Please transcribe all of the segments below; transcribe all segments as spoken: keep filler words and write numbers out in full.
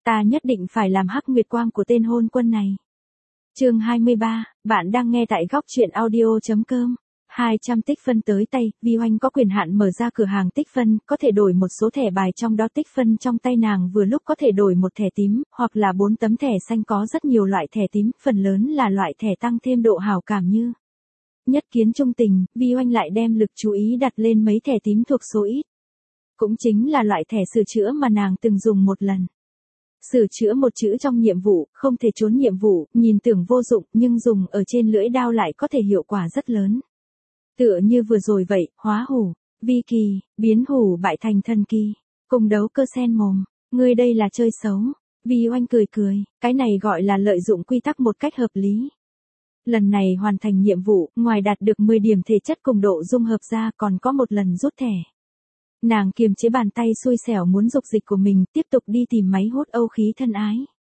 Ta nhất định phải làm hắc nguyệt quang của tên hôn quân này. Chương hai mươi ba, bạn đang nghe tại góc truyện audio chấm com. hai trăm tích phân tới tay, Vi Oanh có quyền hạn mở ra cửa hàng tích phân, có thể đổi một số thẻ bài trong đó tích phân trong tay nàng vừa lúc có thể đổi một thẻ tím, hoặc là bốn tấm thẻ xanh có rất nhiều loại thẻ tím, phần lớn là loại thẻ tăng thêm độ hảo cảm như nhất kiến trung tình, Vi Oanh lại đem lực chú ý đặt lên mấy thẻ tím thuộc số ít. Cũng chính là loại thẻ sửa chữa mà nàng từng dùng một lần. Sửa chữa một chữ trong nhiệm vụ, không thể trốn nhiệm vụ, nhìn tưởng vô dụng, nhưng dùng ở trên lưỡi đao lại có thể hiệu quả rất lớn. Tựa như vừa rồi vậy, hóa hủ, vi kỳ, biến hủ bại thành thần kỳ, cùng đấu cơ sen mồm, ngươi đây là chơi xấu. Vi Oanh cười cười, cái này gọi là lợi dụng quy tắc một cách hợp lý. Lần này hoàn thành nhiệm vụ, ngoài đạt được mười điểm thể chất cùng độ dung hợp ra còn có một lần rút thẻ. Nàng kiềm chế bàn tay xui xẻo muốn dục dịch của mình, tiếp tục đi tìm máy hút âu khí thân ái.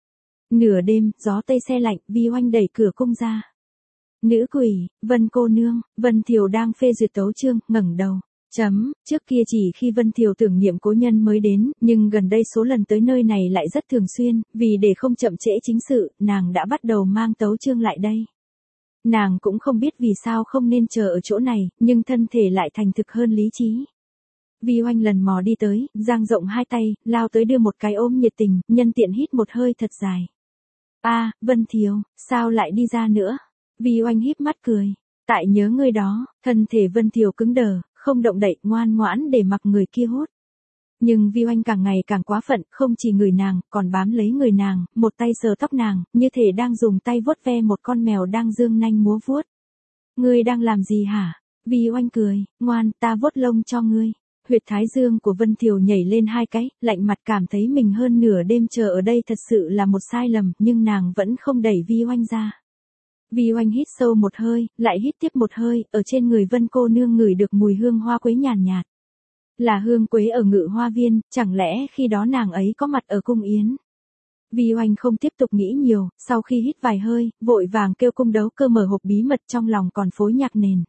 Nửa đêm, gió tây se lạnh, Vi Oanh đẩy cửa cung ra. Nữ quỷ, Vân cô nương, Vân Thiều đang phê duyệt tấu chương, ngẩng đầu. Chấm, trước kia chỉ khi Vân Thiều tưởng niệm cố nhân mới đến, nhưng gần đây số lần tới nơi này lại rất thường xuyên, vì để không chậm trễ chính sự, nàng đã bắt đầu mang tấu chương lại đây. Nàng cũng không biết vì sao không nên chờ ở chỗ này, nhưng thân thể lại thành thực hơn lý trí. Vi Oanh lần mò đi tới, dang rộng hai tay, lao tới đưa một cái ôm nhiệt tình, nhân tiện hít một hơi thật dài. A, à, Vân Thiều, sao lại đi ra nữa? Vi Oanh híp mắt cười. Tại nhớ người đó, thân thể Vân Thiều cứng đờ, không động đậy, ngoan ngoãn để mặc người kia hút. Nhưng Vi Oanh càng ngày càng quá phận, không chỉ người nàng, còn bám lấy người nàng, một tay sờ tóc nàng, như thể đang dùng tay vuốt ve một con mèo đang dương nanh múa vuốt. Ngươi đang làm gì hả? Vi Oanh cười, ngoan, ta vuốt lông cho ngươi. Huyệt thái dương của Vân Thiều nhảy lên hai cái, lạnh mặt cảm thấy mình hơn nửa đêm chờ ở đây thật sự là một sai lầm, nhưng nàng vẫn không đẩy Vi Oanh ra. Vi Oanh hít sâu một hơi, lại hít tiếp một hơi, ở trên người Vân cô nương ngửi được mùi hương hoa quế nhàn nhạt. Là hương quế ở Ngự Hoa Viên, chẳng lẽ khi đó nàng ấy có mặt ở cung yến? Vi Oanh không tiếp tục nghĩ nhiều, sau khi hít vài hơi, vội vàng kêu cung đấu cơ mở hộp bí mật trong lòng còn phối nhạc nền.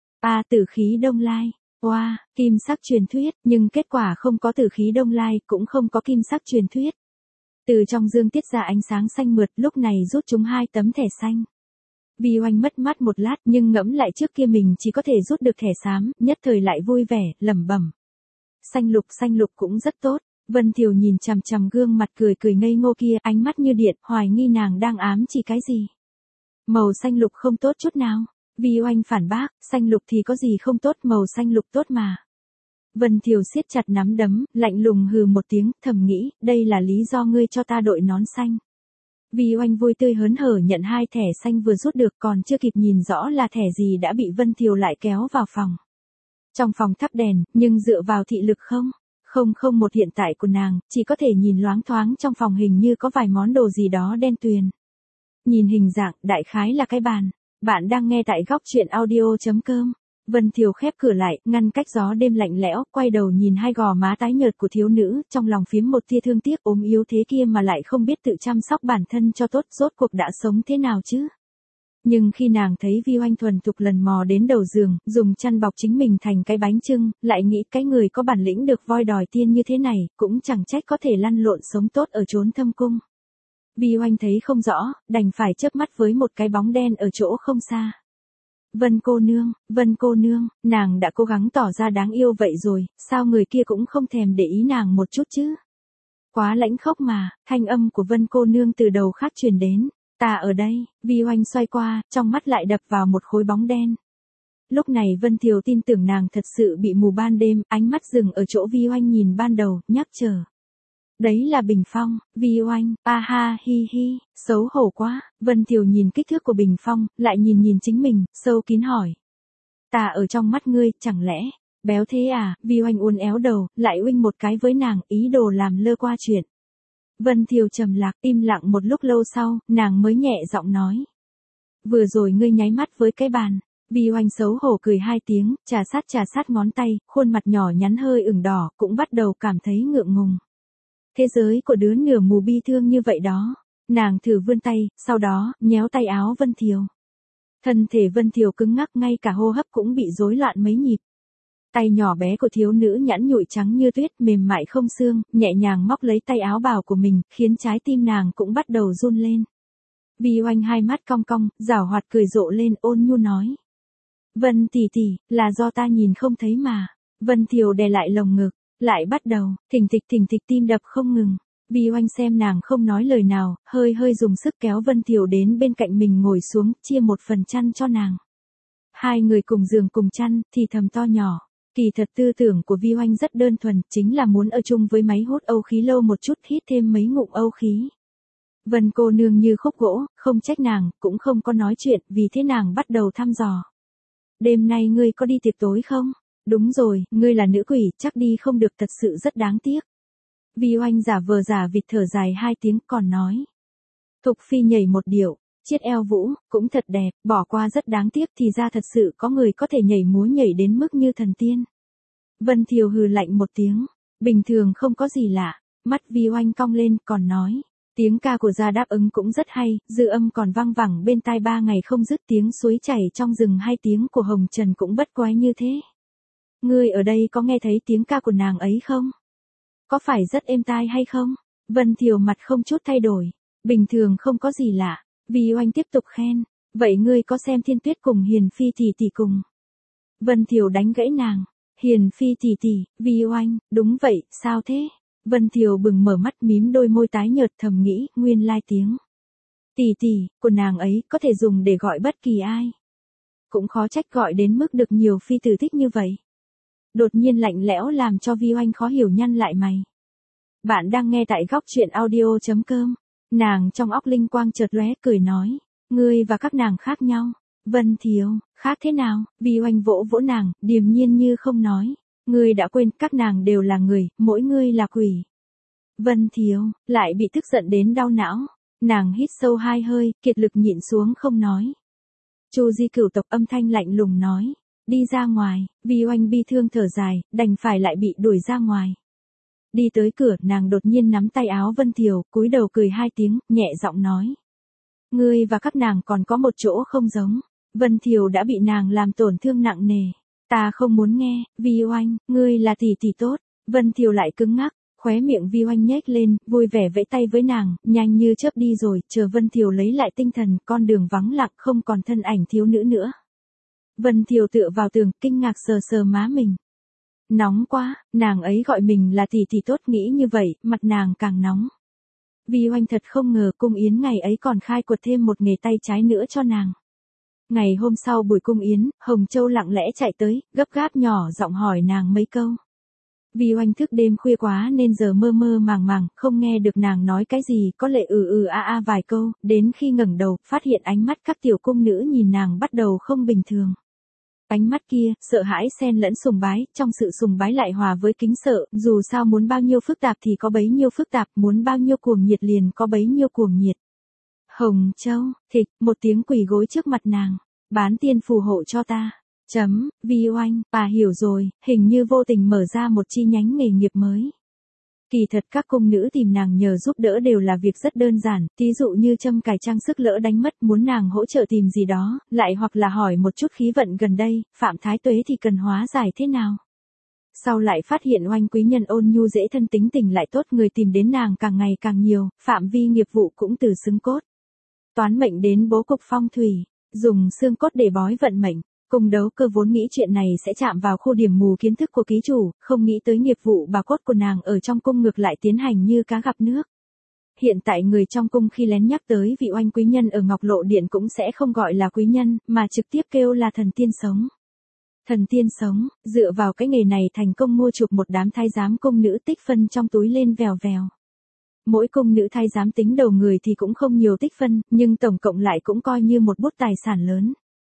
A tử khí đông lai. Oa, wow, kim sắc truyền thuyết, nhưng kết quả không có tử khí đông lai, cũng không có kim sắc truyền thuyết. Từ trong dương tiết ra ánh sáng xanh mượt, lúc này rút chúng hai tấm thẻ xanh. Vi Oanh mất mắt một lát, nhưng ngẫm lại trước kia mình chỉ có thể rút được thẻ xám, nhất thời lại vui vẻ, lẩm bẩm. Xanh lục xanh lục cũng rất tốt. Vân Thiều nhìn chằm chằm gương mặt cười cười ngây ngô kia, ánh mắt như điện, hoài nghi nàng đang ám chỉ cái gì. Màu xanh lục không tốt chút nào. Vi Oanh phản bác, xanh lục thì có gì không tốt, màu xanh lục tốt mà. Vân Thiều siết chặt nắm đấm, lạnh lùng hừ một tiếng, thầm nghĩ, đây là lý do ngươi cho ta đội nón xanh. Vi Oanh vui tươi hớn hở nhận hai thẻ xanh vừa rút được, còn chưa kịp nhìn rõ là thẻ gì đã bị Vân Thiều lại kéo vào phòng. Trong phòng thắp đèn, nhưng dựa vào thị lực không, không không một hiện tại của nàng, chỉ có thể nhìn loáng thoáng trong phòng hình như có vài món đồ gì đó đen tuyền. Nhìn hình dạng, đại khái là cái bàn. Bạn đang nghe tại góc truyện audio chấm com. Vân Thiều khép cửa lại, ngăn cách gió đêm lạnh lẽo, quay đầu nhìn hai gò má tái nhợt của thiếu nữ, trong lòng phím một tia thương tiếc, ốm yếu thế kia mà lại không biết tự chăm sóc bản thân cho tốt, rốt cuộc đã sống thế nào chứ? Nhưng khi nàng thấy Vi Oanh thuần thục lần mò đến đầu giường, dùng chăn bọc chính mình thành cái bánh chưng, lại nghĩ cái người có bản lĩnh được voi đòi tiên như thế này, cũng chẳng trách có thể lăn lộn sống tốt ở chốn thâm cung. Vi Oanh thấy không rõ, đành phải chớp mắt với một cái bóng đen ở chỗ không xa. Vân cô nương, Vân cô nương, nàng đã cố gắng tỏ ra đáng yêu vậy rồi, sao người kia cũng không thèm để ý nàng một chút chứ? Quá lãnh khốc mà, thanh âm của Vân cô nương từ đầu khác truyền đến. Ta ở đây. Vi Oanh xoay qua, trong mắt lại đập vào một khối bóng đen. Lúc này Vân Thiều tin tưởng nàng thật sự bị mù ban đêm, ánh mắt dừng ở chỗ Vi Oanh nhìn ban đầu, nhắc chờ. Đấy là Bình Phong. Vi Oanh, a ha hi hi, xấu hổ quá. Vân Thiều nhìn kích thước của Bình Phong, lại nhìn nhìn chính mình, sâu kín hỏi. Ta ở trong mắt ngươi, chẳng lẽ, béo thế à? Vi Oanh uốn éo đầu, lại uinh một cái với nàng, ý đồ làm lơ qua chuyện. Vân Thiều trầm lạc, im lặng một lúc lâu sau, nàng mới nhẹ giọng nói. Vừa rồi ngươi nháy mắt với cái bàn. Vi Oanh xấu hổ cười hai tiếng, trà sát trà sát ngón tay, khuôn mặt nhỏ nhắn hơi ửng đỏ, cũng bắt đầu cảm thấy ngượng ngùng. Thế giới của đứa nửa mù bi thương như vậy đó. Nàng thử vươn tay, sau đó, nhéo tay áo Vân Thiều. Thân thể Vân Thiều cứng ngắc, ngay cả hô hấp cũng bị rối loạn mấy nhịp. Tay nhỏ bé của thiếu nữ nhẵn nhụi trắng như tuyết, mềm mại không xương, nhẹ nhàng móc lấy tay áo bào của mình, khiến trái tim nàng cũng bắt đầu run lên. Vi Oanh hai mắt cong cong, giảo hoạt cười rộ lên, ôn nhu nói. Vân tỷ tỷ, là do ta nhìn không thấy mà. Vân Thiều đè lại lồng ngực, lại bắt đầu, thình thịch thình thịch tim đập không ngừng. Vi Oanh xem nàng không nói lời nào, hơi hơi dùng sức kéo Vân Thiều đến bên cạnh mình ngồi xuống, chia một phần chăn cho nàng. Hai người cùng giường cùng chăn, thì thầm to nhỏ. Kỳ thật tư tưởng của Vi Oanh rất đơn thuần, chính là muốn ở chung với máy hút âu khí lâu một chút, hít thêm mấy ngụm âu khí. Vân cô nương như khúc gỗ, không trách nàng, cũng không có nói chuyện, vì thế nàng bắt đầu thăm dò. Đêm nay ngươi có đi tiệc tối không? Đúng rồi, ngươi là nữ quỷ, chắc đi không được, thật sự rất đáng tiếc. Vi Oanh giả vờ giả vịt thở dài hai tiếng còn nói. Thục Phi nhảy một điệu, chiết eo vũ, cũng thật đẹp, bỏ qua rất đáng tiếc, thì ra thật sự có người có thể nhảy múa nhảy đến mức như thần tiên. Vân Thiều hừ lạnh một tiếng, bình thường không có gì lạ, mắt Vi Oanh cong lên còn nói. Tiếng ca của Gia Đáp Ứng cũng rất hay, dư âm còn vang vẳng bên tai ba ngày không dứt, tiếng suối chảy trong rừng hay tiếng của Hồng Trần cũng bất quái như thế. Ngươi ở đây có nghe thấy tiếng ca của nàng ấy không? Có phải rất êm tai hay không? Vân Thiều mặt không chút thay đổi. Bình thường không có gì lạ. Vi Oanh tiếp tục khen. Vậy ngươi có xem Thiên Tuyết cùng Hiền Phi tỷ tỷ cùng? Vân Thiều đánh gãy nàng. Hiền Phi tỷ tỷ, Vi Oanh, đúng vậy, sao thế? Vân Thiều bừng mở mắt mím đôi môi tái nhợt thầm nghĩ, nguyên lai tiếng. Tỷ tỷ, của nàng ấy có thể dùng để gọi bất kỳ ai. Cũng khó trách gọi đến mức được nhiều phi tử thích như vậy. Đột nhiên lạnh lẽo làm cho Vi Oanh khó hiểu nhăn lại mày. Bạn đang nghe tại góc truyện audio.com. Nàng trong óc linh quang chợt lóe cười nói. Ngươi và các nàng khác nhau. Vân Thiều, khác thế nào? Vi Oanh vỗ vỗ nàng, điềm nhiên như không nói. Ngươi đã quên các nàng đều là người, mỗi ngươi là quỷ. Vân Thiều, lại bị tức giận đến đau não. Nàng hít sâu hai hơi, kiệt lực nhịn xuống không nói. Chu Di cửu tộc âm thanh lạnh lùng nói. Đi ra ngoài, Vi Oanh bi thương thở dài, đành phải lại bị đuổi ra ngoài. Đi tới cửa, nàng đột nhiên nắm tay áo Vân Thiều, cúi đầu cười hai tiếng, nhẹ giọng nói. Ngươi và các nàng còn có một chỗ không giống. Vân Thiều đã bị nàng làm tổn thương nặng nề. Ta không muốn nghe, Vi Oanh, ngươi là tỷ tỷ tốt. Vân Thiều lại cứng ngắc, khóe miệng Vi Oanh nhếch lên, vui vẻ vẫy tay với nàng, nhanh như chớp đi rồi, chờ Vân Thiều lấy lại tinh thần, con đường vắng lặng không còn thân ảnh thiếu nữ nữa. Vân Thiều tựa vào tường, kinh ngạc sờ sờ má mình. Nóng quá, nàng ấy gọi mình là tỷ tỷ tốt, nghĩ như vậy, mặt nàng càng nóng. Vi Oanh thật không ngờ cung yến ngày ấy còn khai quật thêm một nghề tay trái nữa cho nàng. Ngày hôm sau buổi cung yến, Hồng Châu lặng lẽ chạy tới, gấp gáp nhỏ giọng hỏi nàng mấy câu. Vi Oanh thức đêm khuya quá nên giờ mơ mơ màng màng, không nghe được nàng nói cái gì, có lệ ừ ừ a a vài câu, đến khi ngẩng đầu, phát hiện ánh mắt các tiểu cung nữ nhìn nàng bắt đầu không bình thường. Ánh mắt kia, sợ hãi xen lẫn sùng bái, trong sự sùng bái lại hòa với kính sợ, dù sao muốn bao nhiêu phức tạp thì có bấy nhiêu phức tạp, muốn bao nhiêu cuồng nhiệt liền có bấy nhiêu cuồng nhiệt. Hồng Châu, thịch, một tiếng quỳ gối trước mặt nàng, bán tiên phù hộ cho ta. Chấm, Vi Oanh, bà hiểu rồi, hình như vô tình mở ra một chi nhánh nghề nghiệp mới. Kỳ thật các cung nữ tìm nàng nhờ giúp đỡ đều là việc rất đơn giản, thí dụ như châm cài trang sức lỡ đánh mất muốn nàng hỗ trợ tìm gì đó, lại hoặc là hỏi một chút khí vận gần đây, Phạm Thái Tuế thì cần hóa giải thế nào. Sau lại phát hiện Oanh quý nhân ôn nhu dễ thân tính tình lại tốt, người tìm đến nàng càng ngày càng nhiều, phạm vi nghiệp vụ cũng từ xứng cốt. Toán mệnh đến bố cục phong thủy, dùng xương cốt để bói vận mệnh. Cung đấu cơ vốn nghĩ chuyện này sẽ chạm vào khu điểm mù kiến thức của ký chủ, không nghĩ tới nghiệp vụ bà cốt của nàng ở trong cung ngược lại tiến hành như cá gặp nước. Hiện tại người trong cung khi lén nhắc tới vị Oanh quý nhân ở Ngọc Lộ Điện cũng sẽ không gọi là quý nhân, mà trực tiếp kêu là thần tiên sống. Thần tiên sống, dựa vào cái nghề này thành công mua chuộc một đám thái giám cung nữ tích phân trong túi lên vèo vèo. Mỗi cung nữ thái giám tính đầu người thì cũng không nhiều tích phân, nhưng tổng cộng lại cũng coi như một bút tài sản lớn.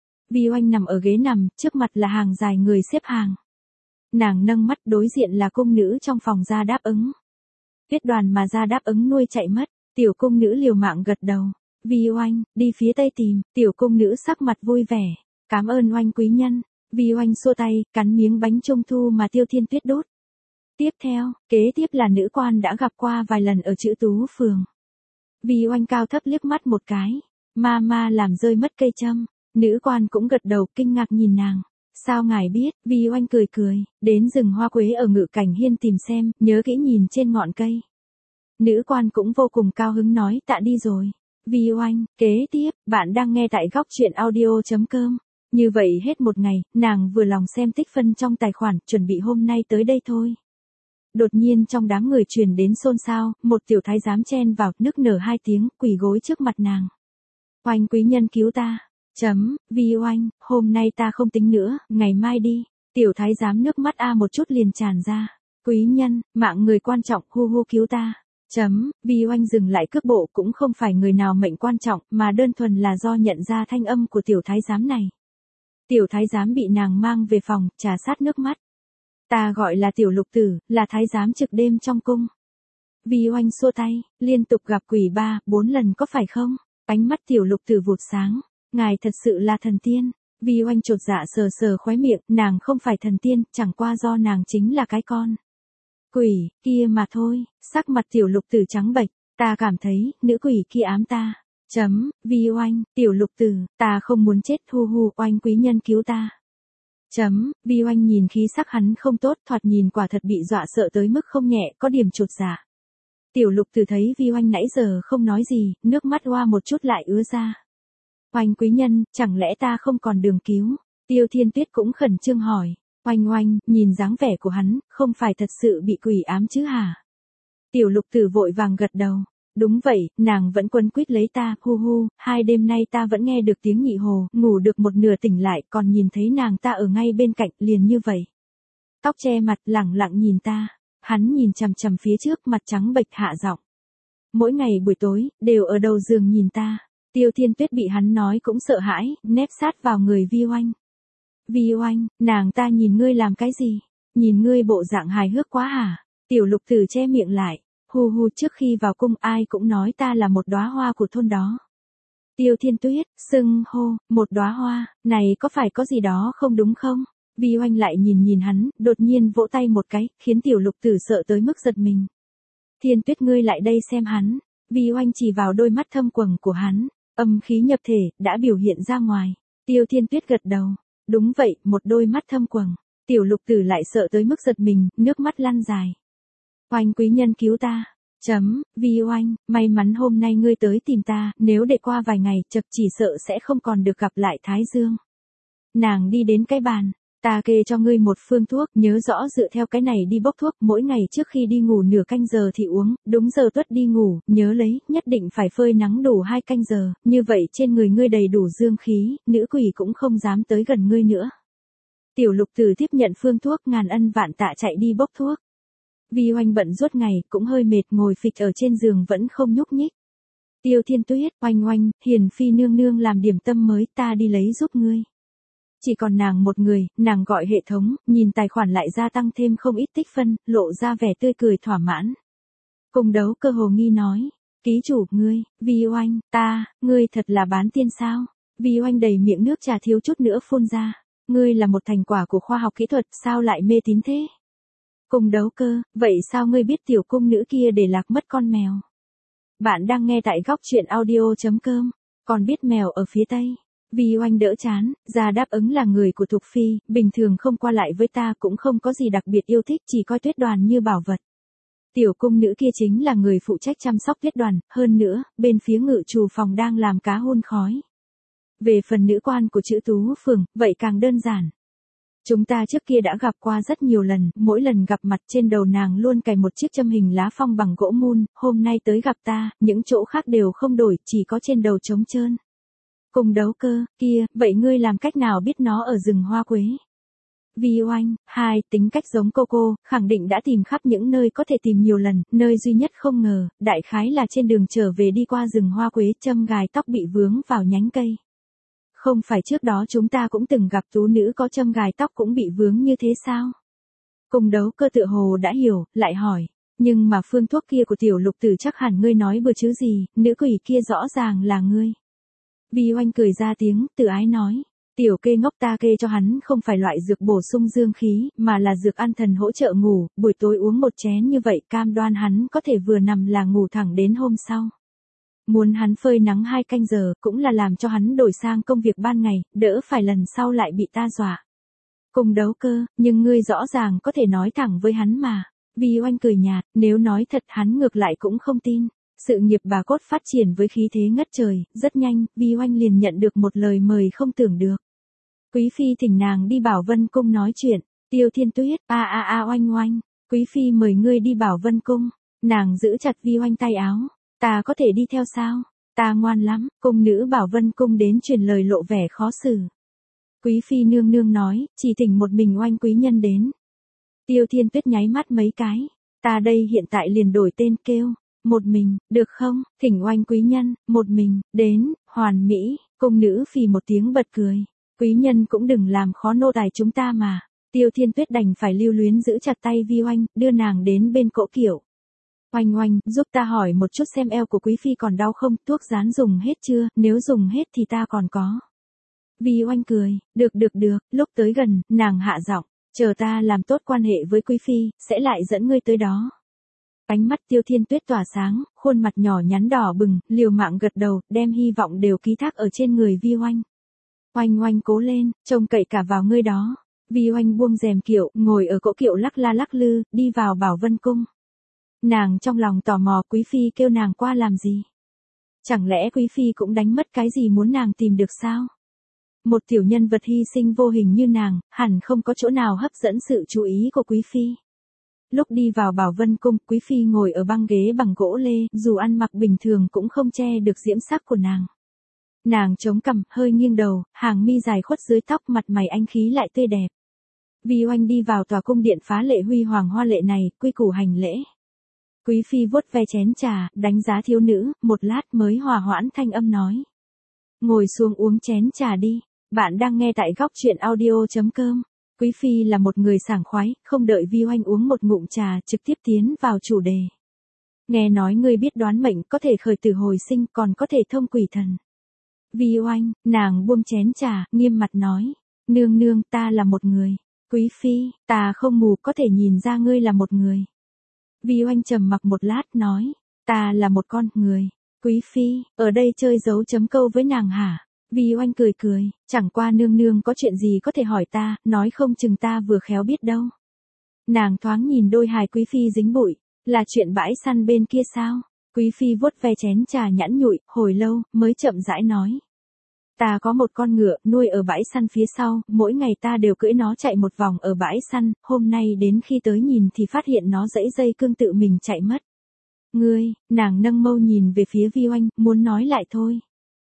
Vi Oanh nằm ở ghế nằm, trước mặt là hàng dài người xếp hàng. Nàng nâng mắt, đối diện là cung nữ trong phòng Gia Đáp Ứng. Biết đoàn mà Gia Đáp Ứng nuôi chạy mất, tiểu cung nữ liều mạng gật đầu. Vi Oanh, đi phía tây tìm, tiểu cung nữ sắc mặt vui vẻ. Cảm ơn Oanh quý nhân. Vi Oanh xua tay, cắn miếng bánh trung thu mà Tiêu Thiên Tuyết đốt. Tiếp theo, kế tiếp là nữ quan đã gặp qua vài lần ở Chữ Tú Phường. Vi Oanh cao thấp liếc mắt một cái. Ma ma làm rơi mất cây châm. Nữ quan cũng gật đầu kinh ngạc nhìn nàng. Sao ngài biết? Vi Oanh cười cười, đến rừng hoa quế ở Ngự Cảnh Hiên tìm xem, nhớ kỹ nhìn trên ngọn cây. Nữ quan cũng vô cùng cao hứng nói tạ đi rồi. Vi Oanh, kế tiếp, bạn đang nghe tại góc truyện audio.com. Như vậy hết một ngày, nàng vừa lòng xem tích phân trong tài khoản, chuẩn bị hôm nay tới đây thôi. Đột nhiên trong đám người truyền đến xôn xao, một tiểu thái giám chen vào, nức nở hai tiếng, quỳ gối trước mặt nàng. Oanh quý nhân cứu ta. Chấm, Vi Oanh, hôm nay ta không tính nữa, ngày mai đi. Tiểu thái giám nước mắt a một chút liền tràn ra. Quý nhân, mạng người quan trọng, hu hu cứu ta. Chấm, Vi Oanh dừng lại cước bộ, cũng không phải người nào mệnh quan trọng, mà đơn thuần là do nhận ra thanh âm của tiểu thái giám này. Tiểu thái giám bị nàng mang về phòng, trà sát nước mắt. Ta gọi là tiểu lục tử, là thái giám trực đêm trong cung. Vi Oanh xua tay, liên tục gặp quỷ ba, bốn lần có phải không? Ánh mắt tiểu lục tử vụt sáng. Ngài thật sự là thần tiên. Vi Oanh chột dạ sờ sờ khóe miệng, nàng không phải thần tiên, chẳng qua do nàng chính là cái con quỷ kia mà thôi. Sắc mặt tiểu lục tử trắng bệch, ta cảm thấy, nữ quỷ kia ám ta. Chấm, Vi Oanh, tiểu lục tử, ta không muốn chết, hu hu, Oanh quý nhân cứu ta. Chấm, Vi Oanh nhìn khí sắc hắn không tốt, thoạt nhìn quả thật bị dọa sợ tới mức không nhẹ, có điểm chột dạ. Tiểu lục tử thấy Vi Oanh nãy giờ không nói gì, nước mắt hoa một chút lại ứa ra. Oanh quý nhân, chẳng lẽ ta không còn đường cứu? Tiêu Thiên Tuyết cũng khẩn trương hỏi. Oanh oanh, nhìn dáng vẻ của hắn, không phải thật sự bị quỷ ám chứ hả? Tiểu lục tử vội vàng gật đầu. Đúng vậy, nàng vẫn quấn quýt lấy ta, hu hu, hai đêm nay ta vẫn nghe được tiếng nhị hồ, ngủ được một nửa tỉnh lại, còn nhìn thấy nàng ta ở ngay bên cạnh, liền như vậy. Tóc che mặt, lẳng lặng nhìn ta. Hắn nhìn chằm chằm phía trước, mặt trắng bệch hạ giọng. Mỗi ngày buổi tối, đều ở đầu giường nhìn ta. Tiêu Thiên Tuyết bị hắn nói cũng sợ hãi, nép sát vào người Vi Oanh. Vi Oanh, nàng ta nhìn ngươi làm cái gì? Nhìn ngươi bộ dạng hài hước quá hả? Tiểu lục tử che miệng lại. Hu hu, trước khi vào cung ai cũng nói ta là một đóa hoa của thôn đó. Tiêu Thiên Tuyết, xưng hô, một đóa hoa, này có phải có gì đó không đúng không? Vi Oanh lại nhìn nhìn hắn, đột nhiên vỗ tay một cái, khiến tiểu lục tử sợ tới mức giật mình. Thiên Tuyết ngươi lại đây xem hắn. Vi Oanh chỉ vào đôi mắt thâm quầng của hắn. Âm khí nhập thể, đã biểu hiện ra ngoài. Tiêu Thiên Tuyết gật đầu. Đúng vậy, một đôi mắt thâm quầng. Tiểu lục tử lại sợ tới mức giật mình, nước mắt lăn dài. Oanh quý nhân cứu ta. Chấm, Vi Oanh, may mắn hôm nay ngươi tới tìm ta, nếu để qua vài ngày, chật chỉ sợ sẽ không còn được gặp lại Thái Dương. Nàng đi đến cái bàn. Ta kê cho ngươi một phương thuốc, nhớ rõ dựa theo cái này đi bốc thuốc, mỗi ngày trước khi đi ngủ nửa canh giờ thì uống, đúng giờ tuất đi ngủ, nhớ lấy, nhất định phải phơi nắng đủ hai canh giờ, như vậy trên người ngươi đầy đủ dương khí, nữ quỷ cũng không dám tới gần ngươi nữa. Tiểu lục tử tiếp nhận phương thuốc, ngàn ân vạn tạ chạy đi bốc thuốc. Vi Oanh bận suốt ngày, cũng hơi mệt, ngồi phịch ở trên giường vẫn không nhúc nhích. Tiêu Thiên Tuyết, Oanh oanh, hiền phi nương nương làm điểm tâm mới, ta đi lấy giúp ngươi. Chỉ còn nàng một người, nàng gọi hệ thống, nhìn tài khoản lại gia tăng thêm không ít tích phân, lộ ra vẻ tươi cười thỏa mãn. Cùng đấu cơ hồ nghi nói, ký chủ, ngươi, Vi Oanh, ta, ngươi thật là bán tiên sao? Vi Oanh đầy miệng nước trà thiếu chút nữa phun ra, ngươi là một thành quả của khoa học kỹ thuật, sao lại mê tín thế? Cùng đấu cơ, vậy sao ngươi biết tiểu cung nữ kia để lạc mất con mèo? Bạn đang nghe tại góc truyện audio.com, còn biết mèo ở phía tây. Vi Oanh đỡ chán, ra đáp ứng là người của Thục Phi, bình thường không qua lại với ta cũng không có gì đặc biệt yêu thích, chỉ coi Tuyết Đoàn như bảo vật. Tiểu cung nữ kia chính là người phụ trách chăm sóc Tuyết Đoàn, hơn nữa, bên phía ngự trù phòng đang làm cá hun khói. Về phần nữ quan của chữ Tú Phường, vậy càng đơn giản. Chúng ta trước kia đã gặp qua rất nhiều lần, mỗi lần gặp mặt trên đầu nàng luôn cài một chiếc châm hình lá phong bằng gỗ mun, hôm nay tới gặp ta, những chỗ khác đều không đổi, chỉ có trên đầu trống trơn. Cùng đấu cơ, kia, vậy ngươi làm cách nào biết nó ở rừng hoa quế? Vi Oanh, hai, tính cách giống cô cô, khẳng định đã tìm khắp những nơi có thể tìm nhiều lần, nơi duy nhất không ngờ, đại khái là trên đường trở về đi qua rừng hoa quế, châm gài tóc bị vướng vào nhánh cây. Không phải trước đó chúng ta cũng từng gặp tú nữ có châm gài tóc cũng bị vướng như thế sao? Cùng đấu cơ tựa hồ đã hiểu, lại hỏi. Nhưng mà phương thuốc kia của tiểu lục tử chắc hẳn ngươi nói bừa chứ gì, nữ quỷ kia rõ ràng là ngươi. Vi Oanh cười ra tiếng, tự ái nói. Tiểu kê ngốc, ta kê cho hắn không phải loại dược bổ sung dương khí, mà là dược an thần hỗ trợ ngủ, buổi tối uống một chén như vậy cam đoan hắn có thể vừa nằm là ngủ thẳng đến hôm sau. Muốn hắn phơi nắng hai canh giờ, cũng là làm cho hắn đổi sang công việc ban ngày, đỡ phải lần sau lại bị ta dọa. Cung đấu cơ, nhưng ngươi rõ ràng có thể nói thẳng với hắn mà. Vi Oanh cười nhạt, nếu nói thật hắn ngược lại cũng không tin. Sự nghiệp bà cốt phát triển với khí thế ngất trời, rất nhanh, Vi Oanh liền nhận được một lời mời không tưởng được. Quý phi thỉnh nàng đi Bảo Vân cung nói chuyện. Tiêu Thiên Tuyết, a a a Oanh Oanh, quý phi mời ngươi đi Bảo Vân cung. Nàng giữ chặt Vi Oanh tay áo. Ta có thể đi theo sao? Ta ngoan lắm. Cung nữ Bảo Vân cung đến truyền lời lộ vẻ khó xử. Quý phi nương nương nói, chỉ thỉnh một mình Oanh quý nhân đến. Tiêu Thiên Tuyết nháy mắt mấy cái. Ta đây hiện tại liền đổi tên kêu. Một mình, được không? Thỉnh Oanh quý nhân, một mình, đến, hoàn mỹ. Cung nữ phì một tiếng bật cười. Quý nhân cũng đừng làm khó nô tài chúng ta mà. Tiêu Thiên Tuyết đành phải lưu luyến giữ chặt tay Vi Oanh, đưa nàng đến bên cỗ kiệu. Oanh Oanh, giúp ta hỏi một chút xem eo của quý phi còn đau không, thuốc dán dùng hết chưa, nếu dùng hết thì ta còn có. Vi Oanh cười, được được được, lúc tới gần, nàng hạ giọng, chờ ta làm tốt quan hệ với quý phi, sẽ lại dẫn ngươi tới đó. Ánh mắt Tiêu Thiên Tuyết tỏa sáng, khuôn mặt nhỏ nhắn đỏ bừng, liều mạng gật đầu, đem hy vọng đều ký thác ở trên người Vi Oanh. Oanh Oanh cố lên, trông cậy cả vào ngươi đó. Vi Oanh buông rèm kiệu, ngồi ở cỗ kiệu lắc la lắc lư, đi vào Bảo Vân cung. Nàng trong lòng tò mò quý phi kêu nàng qua làm gì? Chẳng lẽ quý phi cũng đánh mất cái gì muốn nàng tìm được sao? Một tiểu nhân vật hy sinh vô hình như nàng, hẳn không có chỗ nào hấp dẫn sự chú ý của quý phi. Lúc đi vào Bảo Vân cung, quý phi ngồi ở băng ghế bằng gỗ lê, dù ăn mặc bình thường cũng không che được diễm sắc của nàng. Nàng chống cằm, hơi nghiêng đầu, hàng mi dài khuất dưới tóc, mặt mày anh khí lại tươi đẹp. Vi Oanh đi vào tòa cung điện phá lệ huy hoàng hoa lệ này, quy củ hành lễ. Quý phi vuốt ve chén trà, đánh giá thiếu nữ, một lát mới hòa hoãn thanh âm nói. Ngồi xuống uống chén trà đi, bạn đang nghe tại góc truyện audio chấm com. Quý phi là một người sảng khoái, không đợi Vi Oanh uống một ngụm trà, trực tiếp tiến vào chủ đề. Nghe nói ngươi biết đoán mệnh, có thể khởi tử hồi sinh, còn có thể thông quỷ thần. Vi Oanh, nàng buông chén trà, nghiêm mặt nói. Nương nương, ta là một người. Quý phi, ta không mù, có thể nhìn ra ngươi là một người. Vi Oanh trầm mặc một lát nói. Ta là một con người. Quý phi, ở đây chơi dấu chấm câu với nàng hả? Vi Oanh cười cười, chẳng qua nương nương có chuyện gì có thể hỏi ta, nói không chừng ta vừa khéo biết đâu. Nàng thoáng nhìn đôi hài quý phi dính bụi, là chuyện bãi săn bên kia sao? Quý phi vuốt ve chén trà nhẵn nhụi, hồi lâu, mới chậm rãi nói. Ta có một con ngựa, nuôi ở bãi săn phía sau, mỗi ngày ta đều cưỡi nó chạy một vòng ở bãi săn, hôm nay đến khi tới nhìn thì phát hiện nó dẫy dây cương tự mình chạy mất. Ngươi, nàng nâng mâu nhìn về phía Vi Oanh, muốn nói lại thôi.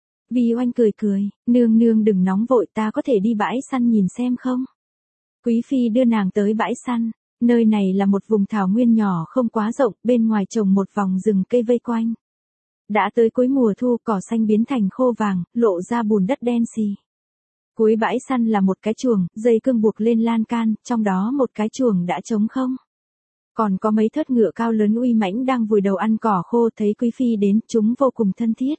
Vi Oanh cười cười, nương nương đừng nóng vội, ta có thể đi bãi săn nhìn xem không? Quý phi đưa nàng tới bãi săn, nơi này là một vùng thảo nguyên nhỏ không quá rộng, bên ngoài trồng một vòng rừng cây vây quanh. Đã tới cuối mùa thu, cỏ xanh biến thành khô vàng, lộ ra bùn đất đen xì. Cuối bãi săn là một cái chuồng, dây cương buộc lên lan can, trong đó một cái chuồng đã trống không. Còn có mấy thớt ngựa cao lớn uy mãnh đang vùi đầu ăn cỏ khô, thấy quý phi đến, chúng vô cùng thân thiết.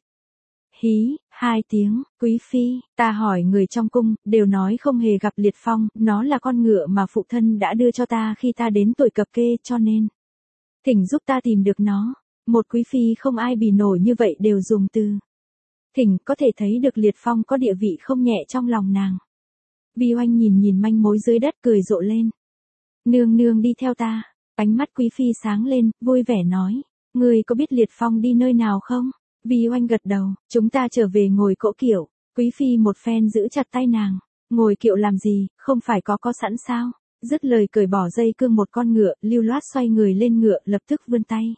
Hí, hai tiếng, quý phi, ta hỏi người trong cung, đều nói không hề gặp Liệt Phong, nó là con ngựa mà phụ thân đã đưa cho ta khi ta đến tuổi cập kê, cho nên. Thỉnh giúp ta tìm được nó. Một quý phi không ai bì nổi như vậy đều dùng từ. Thỉnh có thể thấy được Liệt Phong có địa vị không nhẹ trong lòng nàng. Vi Oanh nhìn nhìn manh mối dưới đất cười rộ lên. Nương nương đi theo ta, ánh mắt quý phi sáng lên, vui vẻ nói. Người có biết Liệt Phong đi nơi nào không? Vi Oanh gật đầu, chúng ta trở về ngồi cỗ kiệu. Quý phi một phen giữ chặt tay nàng. Ngồi kiệu làm gì, không phải có có sẵn sao? Dứt lời cởi bỏ dây cương một con ngựa, lưu loát xoay người lên ngựa, lập tức vươn tay.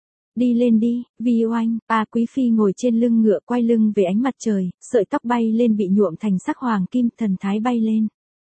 Đi lên đi, Vi Oanh, à quý phi ngồi trên lưng ngựa quay lưng về ánh mặt trời, sợi tóc bay lên bị nhuộm thành sắc hoàng kim, thần thái bay lên.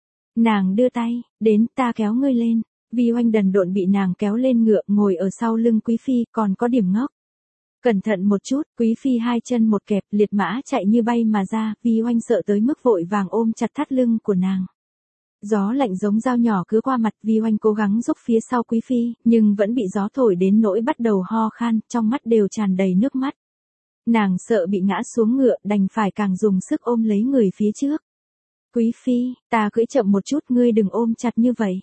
Nàng đưa tay, đến, ta kéo ngươi lên. Vi Oanh đần độn bị nàng kéo lên ngựa, ngồi ở sau lưng quý phi, còn có điểm ngốc. Cẩn thận một chút, quý phi hai chân một kẹp, liệt mã chạy như bay mà ra, Vi Oanh sợ tới mức vội vàng ôm chặt thắt lưng của nàng. Gió lạnh giống dao nhỏ cứ qua mặt, Vi Oanh cố gắng giúp phía sau quý phi, nhưng vẫn bị gió thổi đến nỗi bắt đầu ho khan, trong mắt đều tràn đầy nước mắt. Nàng sợ bị ngã xuống ngựa, đành phải càng dùng sức ôm lấy người phía trước. Quý phi, ta cưỡi chậm một chút, ngươi đừng ôm chặt như vậy.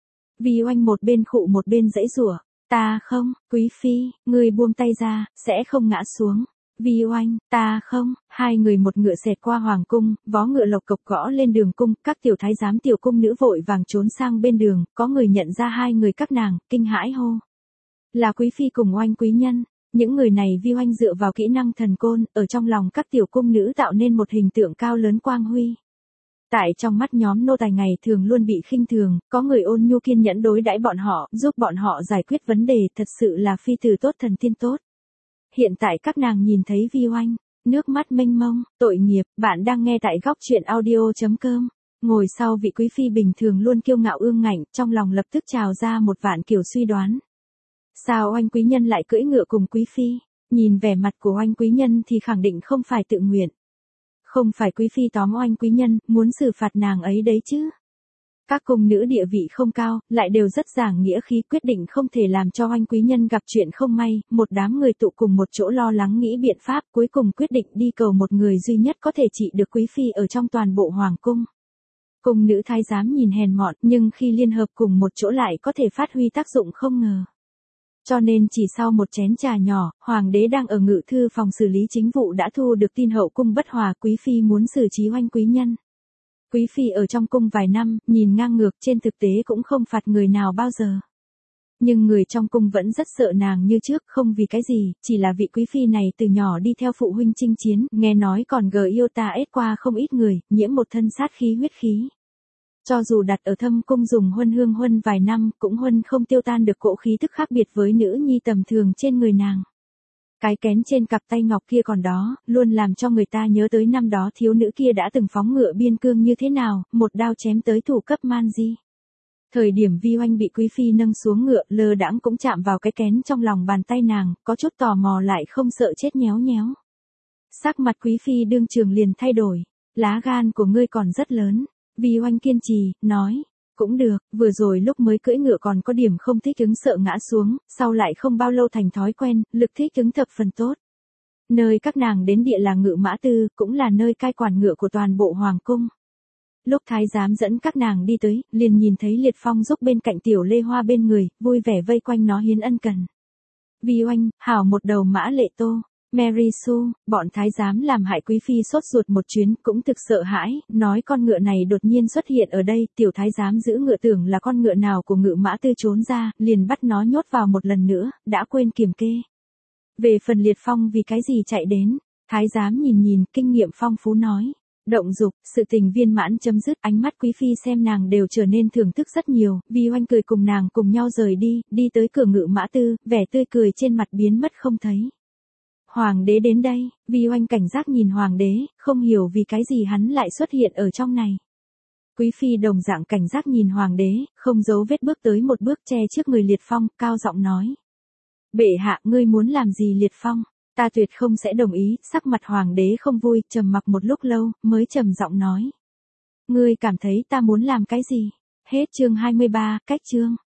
Vi Oanh một bên khụ một bên giãy giụa. Ta không, quý phi, ngươi buông tay ra, sẽ không ngã xuống. Vi Oanh, ta không, hai người một ngựa xẹt qua hoàng cung, vó ngựa lộc cộc gõ lên đường cung, các tiểu thái giám tiểu cung nữ vội vàng trốn sang bên đường, có người nhận ra hai người các nàng, kinh hãi hô. Là quý phi cùng Oanh quý nhân. Những người này Vi Oanh dựa vào kỹ năng thần côn, ở trong lòng các tiểu cung nữ tạo nên một hình tượng cao lớn quang huy. Tại trong mắt nhóm nô tài ngày thường luôn bị khinh thường, có người ôn nhu kiên nhẫn đối đãi bọn họ, giúp bọn họ giải quyết vấn đề, thật sự là phi tử tốt thần tiên tốt. Hiện tại các nàng nhìn thấy Vi Oanh, nước mắt mênh mông, tội nghiệp, bạn đang nghe tại góc truyện audio chấm com. Ngồi sau vị quý phi bình thường luôn kiêu ngạo ương ngạnh, trong lòng lập tức trào ra một vạn kiểu suy đoán. Sao Oanh quý nhân lại cưỡi ngựa cùng quý phi? Nhìn vẻ mặt của Oanh quý nhân thì khẳng định không phải tự nguyện. Không phải quý phi tóm Oanh quý nhân, muốn xử phạt nàng ấy đấy chứ. Các cung nữ địa vị không cao, lại đều rất giảng nghĩa khí, quyết định không thể làm cho Oanh quý nhân gặp chuyện không may, một đám người tụ cùng một chỗ lo lắng nghĩ biện pháp, cuối cùng quyết định đi cầu một người duy nhất có thể trị được quý phi ở trong toàn bộ hoàng cung. Cung nữ thái giám nhìn hèn mọn, nhưng khi liên hợp cùng một chỗ lại có thể phát huy tác dụng không ngờ. Cho nên chỉ sau một chén trà nhỏ, hoàng đế đang ở ngự thư phòng xử lý chính vụ đã thu được tin hậu cung bất hòa, quý phi muốn xử trí Oanh quý nhân. Quý phi ở trong cung vài năm, nhìn ngang ngược, trên thực tế cũng không phạt người nào bao giờ. Nhưng người trong cung vẫn rất sợ nàng như trước, không vì cái gì, chỉ là vị quý phi này từ nhỏ đi theo phụ huynh chinh chiến, nghe nói còn gờ yêu ta ết qua không ít người, nhiễm một thân sát khí huyết khí. Cho dù đặt ở thâm cung dùng huân hương huân vài năm, cũng huân không tiêu tan được cỗ khí tức khác biệt với nữ nhi tầm thường trên người nàng. Cái kén trên cặp tay ngọc kia còn đó, luôn làm cho người ta nhớ tới năm đó thiếu nữ kia đã từng phóng ngựa biên cương như thế nào, một đao chém tới thủ cấp man di. Thời điểm Vi Oanh bị quý phi nâng xuống ngựa, lơ đãng cũng chạm vào cái kén trong lòng bàn tay nàng, có chút tò mò lại không sợ chết nhéo nhéo. Sắc mặt quý phi đương trường liền thay đổi, lá gan của ngươi còn rất lớn. Vi Oanh kiên trì, nói, cũng được, vừa rồi lúc mới cưỡi ngựa còn có điểm không thích ứng sợ ngã xuống, sau lại không bao lâu thành thói quen, lực thích ứng thập phần tốt. Nơi các nàng đến địa là Ngự Mã Tư, cũng là nơi cai quản ngựa của toàn bộ hoàng cung. Lúc thái giám dẫn các nàng đi tới, liền nhìn thấy Liệt Phong giúp bên cạnh tiểu Lê Hoa bên người, vui vẻ vây quanh nó hiến ân cần. Vi Oanh, hảo một đầu mã lệ tô. Mary Sue, bọn thái giám làm hại quý phi sốt ruột một chuyến, cũng thực sợ hãi, nói con ngựa này đột nhiên xuất hiện ở đây, tiểu thái giám giữ ngựa tưởng là con ngựa nào của Ngự Mã Tư trốn ra, liền bắt nó nhốt vào một lần nữa, đã quên kiểm kê. Về phần Liệt Phong vì cái gì chạy đến, thái giám nhìn nhìn, kinh nghiệm phong phú nói. Động dục, sự tình viên mãn chấm dứt, ánh mắt quý phi xem nàng đều trở nên thưởng thức rất nhiều, Vi Oanh cười cùng nàng cùng nhau rời đi, đi tới cửa Ngự Mã Tư, vẻ tươi cười trên mặt biến mất không thấy. Hoàng đế đến đây, Vi Oanh cảnh giác nhìn hoàng đế, không hiểu vì cái gì hắn lại xuất hiện ở trong này. Quý phi đồng dạng cảnh giác nhìn hoàng đế, không giấu vết bước tới một bước che trước người Liệt Phong, cao giọng nói. Bệ hạ, ngươi muốn làm gì Liệt Phong? Ta tuyệt không sẽ đồng ý, sắc mặt hoàng đế không vui, trầm mặc một lúc lâu, mới trầm giọng nói. Ngươi cảm thấy ta muốn làm cái gì? Hết chương hai mươi ba, cách chương.